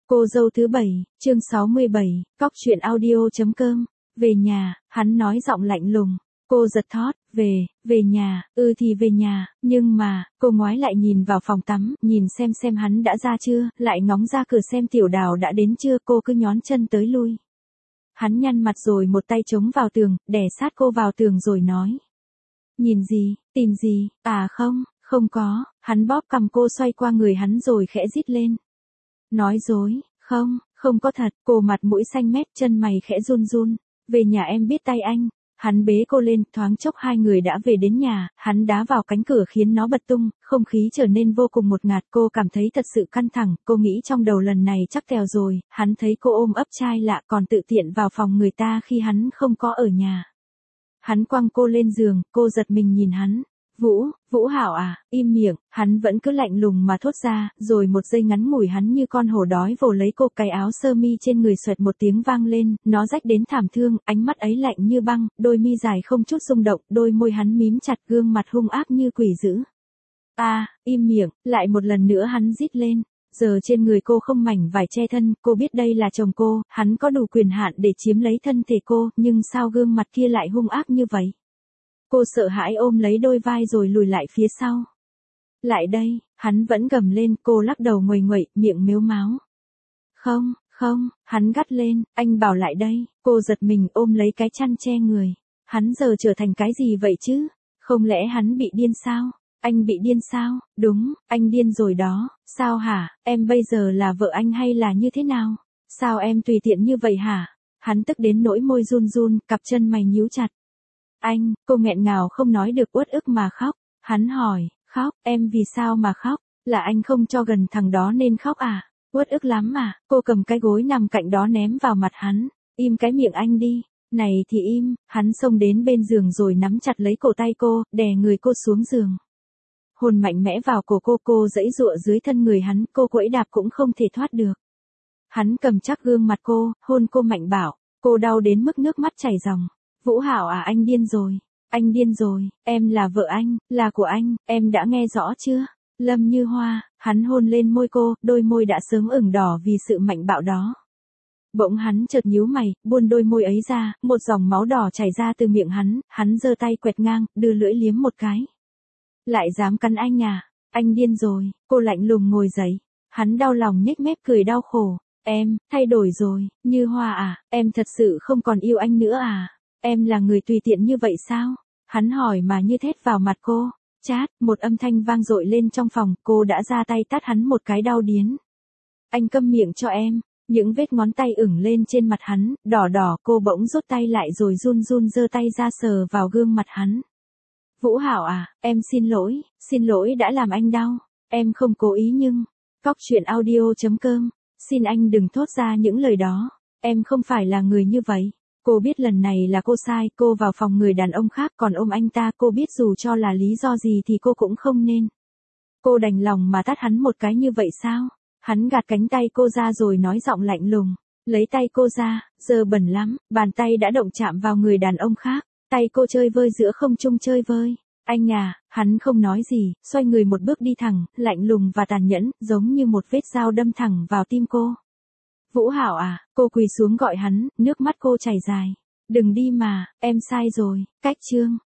Cô dâu thứ 7, chương 67, cóc truyện audio.com, về nhà, hắn nói giọng lạnh lùng. Cô giật thót, về nhà, thì về nhà, nhưng mà, cô ngoái lại nhìn vào phòng tắm, nhìn xem hắn đã ra chưa, lại ngóng ra cửa xem Tiểu Đào đã đến chưa, cô cứ nhón chân tới lui. Hắn nhăn mặt rồi một tay chống vào tường, đè sát cô vào tường rồi nói. Nhìn gì, tìm gì, không có, hắn bóp cằm cô xoay qua người hắn rồi khẽ rít lên. Nói dối, không có thật, cô mặt mũi xanh mét, chân mày khẽ run run. Về nhà em biết tay anh. Hắn bế cô lên, thoáng chốc hai người đã về đến nhà, hắn đá vào cánh cửa khiến nó bật tung, không khí trở nên vô cùng ngột ngạt, cô cảm thấy thật sự căng thẳng, cô nghĩ trong đầu lần này chắc kèo rồi, hắn thấy cô ôm ấp trai lạ còn tự tiện vào phòng người ta khi hắn không có ở nhà. Hắn quăng cô lên giường, cô giật mình nhìn hắn. Vũ Hảo à, im miệng, hắn vẫn cứ lạnh lùng mà thốt ra, rồi một giây ngắn ngủi hắn như con hổ đói vồ lấy cô, cái áo sơ mi trên người xoẹt một tiếng vang lên, nó rách đến thảm thương, ánh mắt ấy lạnh như băng, đôi mi dài không chút rung động, đôi môi hắn mím chặt, gương mặt hung ác như quỷ dữ. Im miệng, lại một lần nữa hắn rít lên. Giờ trên người cô không mảnh vải che thân, cô biết đây là chồng cô, hắn có đủ quyền hạn để chiếm lấy thân thể cô, nhưng sao gương mặt kia lại hung ác như vậy? Cô sợ hãi ôm lấy đôi vai rồi lùi lại phía sau. Lại đây, hắn vẫn gầm lên, cô lắc đầu nguầy nguậy, miệng mếu máo. Không, hắn gắt lên, anh bảo lại đây, cô giật mình ôm lấy cái chăn che người. Hắn giờ trở thành cái gì vậy chứ? Không lẽ hắn bị điên sao? Anh bị điên sao? Đúng, anh điên rồi đó, sao hả? Em bây giờ là vợ anh hay là như thế nào? Sao em tùy tiện như vậy hả? Hắn tức đến nỗi môi run run, cặp chân mày nhíu chặt. Anh, cô nghẹn ngào không nói được uất ức mà khóc. Hắn hỏi, khóc, em vì sao mà khóc? Là anh không cho gần thằng đó nên khóc à? Uất ức lắm à? Cô cầm cái gối nằm cạnh đó ném vào mặt hắn. Im cái miệng anh đi. Này thì im, hắn xông đến bên giường rồi nắm chặt lấy cổ tay cô, đè người cô xuống giường. Hồn mạnh mẽ vào cổ cô giãy giụa dưới thân người hắn, cô quẫy đạp cũng không thể thoát được. Hắn cầm chắc gương mặt cô, hôn cô mạnh bạo, cô đau đến mức nước mắt chảy ròng. Vũ Hảo à, anh điên rồi, em là vợ anh, là của anh, em đã nghe rõ chưa? Lâm Như Hoa, hắn hôn lên môi cô, đôi môi đã sớm ửng đỏ vì sự mạnh bạo đó. Bỗng hắn chợt nhíu mày, buông đôi môi ấy ra, một dòng máu đỏ chảy ra từ miệng hắn giơ tay quẹt ngang, đưa lưỡi liếm một cái. Lại dám cắn anh à? Anh điên rồi, cô lạnh lùng ngồi dậy. Hắn đau lòng nhếch mép cười đau khổ. Em, thay đổi rồi, Như Hoa à, em thật sự không còn yêu anh nữa à? Em là người tùy tiện như vậy sao? Hắn hỏi mà như thét vào mặt cô. Chát, một âm thanh vang dội lên trong phòng, cô đã ra tay tát hắn một cái đau điến. Anh câm miệng cho em. Những vết ngón tay ửng lên trên mặt hắn, đỏ đỏ, cô bỗng rút tay lại rồi run run giơ tay ra sờ vào gương mặt hắn. Vũ Hảo à, em xin lỗi đã làm anh đau. Em không cố ý nhưng, cóc truyện audio.com, xin anh đừng thốt ra những lời đó. Em không phải là người như vậy. Cô biết lần này là cô sai, cô vào phòng người đàn ông khác còn ôm anh ta, cô biết dù cho là lý do gì thì cô cũng không nên. Cô đành lòng mà tát hắn một cái như vậy sao? Hắn gạt cánh tay cô ra rồi nói giọng lạnh lùng. Lấy tay cô ra, giờ bẩn lắm, bàn tay đã động chạm vào người đàn ông khác. Tay cô chơi vơi giữa không trung chơi vơi. Anh à, hắn không nói gì, xoay người một bước đi thẳng, lạnh lùng và tàn nhẫn, giống như một vết dao đâm thẳng vào tim cô. Vũ Hảo à, cô quỳ xuống gọi hắn, nước mắt cô chảy dài. Đừng đi mà, em sai rồi, cách chương.